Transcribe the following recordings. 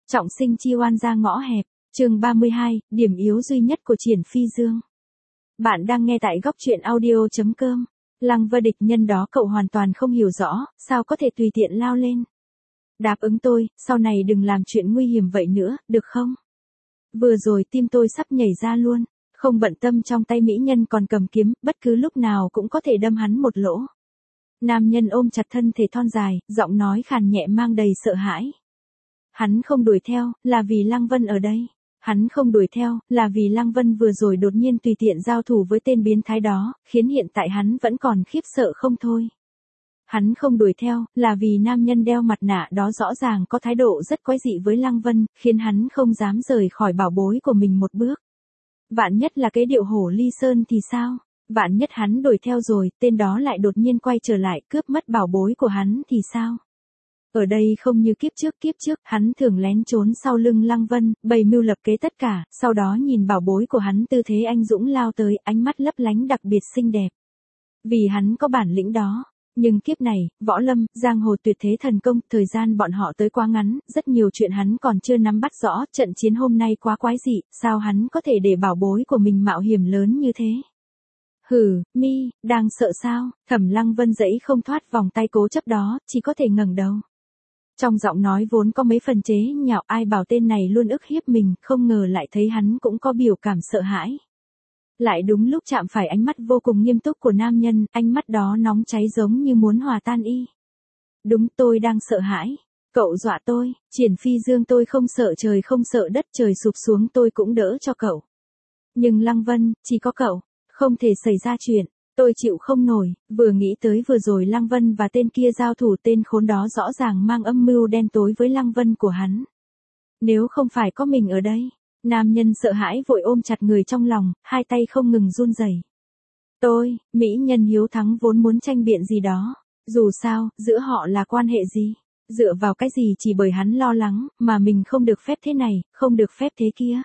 Trọng sinh chi oan ra ngõ hẹp, chương 32, điểm yếu duy nhất của Triển Phi Dương. Bạn đang nghe tại góc truyện audio.com. Lăng Vân địch nhân đó cậu hoàn toàn không hiểu rõ, sao có thể tùy tiện lao lên. Đáp ứng tôi, sau này đừng làm chuyện nguy hiểm vậy nữa, được không? Vừa rồi tim tôi sắp nhảy ra luôn, không bận tâm trong tay mỹ nhân còn cầm kiếm, bất cứ lúc nào cũng có thể đâm hắn một lỗ. Nam nhân ôm chặt thân thể thon dài, giọng nói khàn nhẹ mang đầy sợ hãi. Hắn không đuổi theo, là vì Lăng Vân ở đây. Hắn không đuổi theo, là vì Lăng Vân vừa rồi đột nhiên tùy tiện giao thủ với tên biến thái đó, khiến hiện tại hắn vẫn còn khiếp sợ không thôi. Hắn không đuổi theo, là vì nam nhân đeo mặt nạ đó rõ ràng có thái độ rất quái dị với Lăng Vân, khiến hắn không dám rời khỏi bảo bối của mình một bước. Vạn nhất là cái điệu hổ ly sơn thì sao? Vạn nhất hắn đuổi theo rồi, tên đó lại đột nhiên quay trở lại cướp mất bảo bối của hắn thì sao? Ở đây không như kiếp trước, hắn thường lén trốn sau lưng Lăng Vân, bày mưu lập kế tất cả, sau đó nhìn bảo bối của hắn tư thế anh dũng lao tới, ánh mắt lấp lánh đặc biệt xinh đẹp. Vì hắn có bản lĩnh đó. Nhưng kiếp này, võ lâm, giang hồ tuyệt thế thần công, thời gian bọn họ tới quá ngắn, rất nhiều chuyện hắn còn chưa nắm bắt rõ, trận chiến hôm nay quá quái dị, sao hắn có thể để bảo bối của mình mạo hiểm lớn như thế? Hừ, mi, đang sợ sao? Thẩm Lăng Vân dãy không thoát vòng tay cố chấp đó, chỉ có thể ngẩng đầu. Trong giọng nói vốn có mấy phần chế nhạo, ai bảo tên này luôn ức hiếp mình, không ngờ lại thấy hắn cũng có biểu cảm sợ hãi. Lại đúng lúc chạm phải ánh mắt vô cùng nghiêm túc của nam nhân, ánh mắt đó nóng cháy giống như muốn hòa tan y. Đúng, tôi đang sợ hãi. Cậu dọa tôi, Triển Phi Dương, tôi không sợ trời không sợ đất, trời sụp xuống tôi cũng đỡ cho cậu. Nhưng Lăng Vân, chỉ có cậu, không thể xảy ra chuyện. Tôi chịu không nổi, vừa nghĩ tới vừa rồi Lăng Vân và tên kia giao thủ, tên khốn đó rõ ràng mang âm mưu đen tối với Lăng Vân của hắn. Nếu không phải có mình ở đây, nam nhân sợ hãi vội ôm chặt người trong lòng, hai tay không ngừng run rẩy. Tôi, mỹ nhân hiếu thắng vốn muốn tranh biện gì đó, dù sao, giữa họ là quan hệ gì, dựa vào cái gì chỉ bởi hắn lo lắng, mà mình không được phép thế này, không được phép thế kia.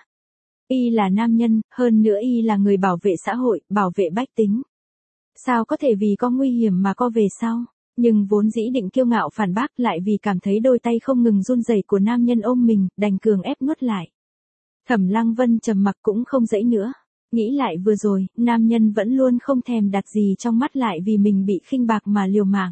Y là nam nhân, hơn nữa y là người bảo vệ xã hội, bảo vệ bách tính. Sao có thể vì có nguy hiểm mà co về sau? Nhưng vốn dĩ định kiêu ngạo phản bác lại vì cảm thấy đôi tay không ngừng run rẩy của nam nhân ôm mình, đành cường ép nuốt lại. Thẩm Lăng Vân trầm mặc cũng không dãy nữa. Nghĩ lại vừa rồi, nam nhân vẫn luôn không thèm đặt gì trong mắt lại vì mình bị khinh bạc mà liều mạng.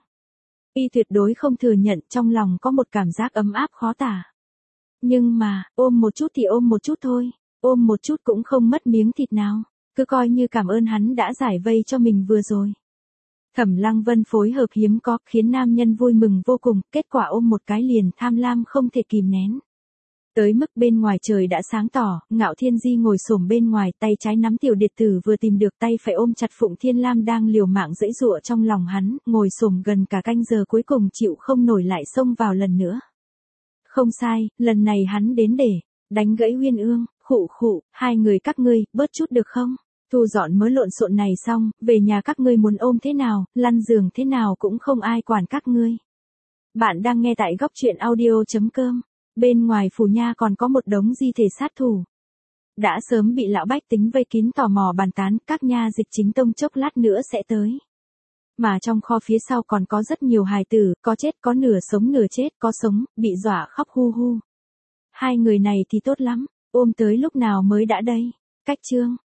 Y tuyệt đối không thừa nhận, trong lòng có một cảm giác ấm áp khó tả. Nhưng mà, ôm một chút thì ôm một chút thôi, ôm một chút cũng không mất miếng thịt nào. Cứ coi như cảm ơn hắn đã giải vây cho mình vừa rồi. Thẩm Lăng Vân phối hợp hiếm có, khiến nam nhân vui mừng vô cùng, kết quả ôm một cái liền tham lam không thể kìm nén. Tới mức bên ngoài trời đã sáng tỏ, Ngạo Thiên Di ngồi xổm bên ngoài, tay trái nắm tiểu điệt tử vừa tìm được, tay phải ôm chặt Phụng Thiên Lam đang liều mạng giãy giụa trong lòng hắn, ngồi xổm gần cả canh giờ cuối cùng chịu không nổi lại xông vào lần nữa. Không sai, lần này hắn đến để đánh gãy Uyên Ương. Khụ, hai người các ngươi, bớt chút được không? Thu dọn mớ lộn xộn này xong, về nhà các ngươi muốn ôm thế nào, lăn giường thế nào cũng không ai quản các ngươi. Bạn đang nghe tại góc truyện audio.com. Bên ngoài phủ nha còn có một đống di thể sát thủ. Đã sớm bị lão bách tính vây kín tò mò bàn tán, các nha dịch chính tông chốc lát nữa sẽ tới. Mà trong kho phía sau còn có rất nhiều hài tử, có chết có nửa sống nửa chết, có sống, bị dọa khóc hu hu. Hai người này thì tốt lắm. Ôm tới lúc nào mới đã đây? Cách chương.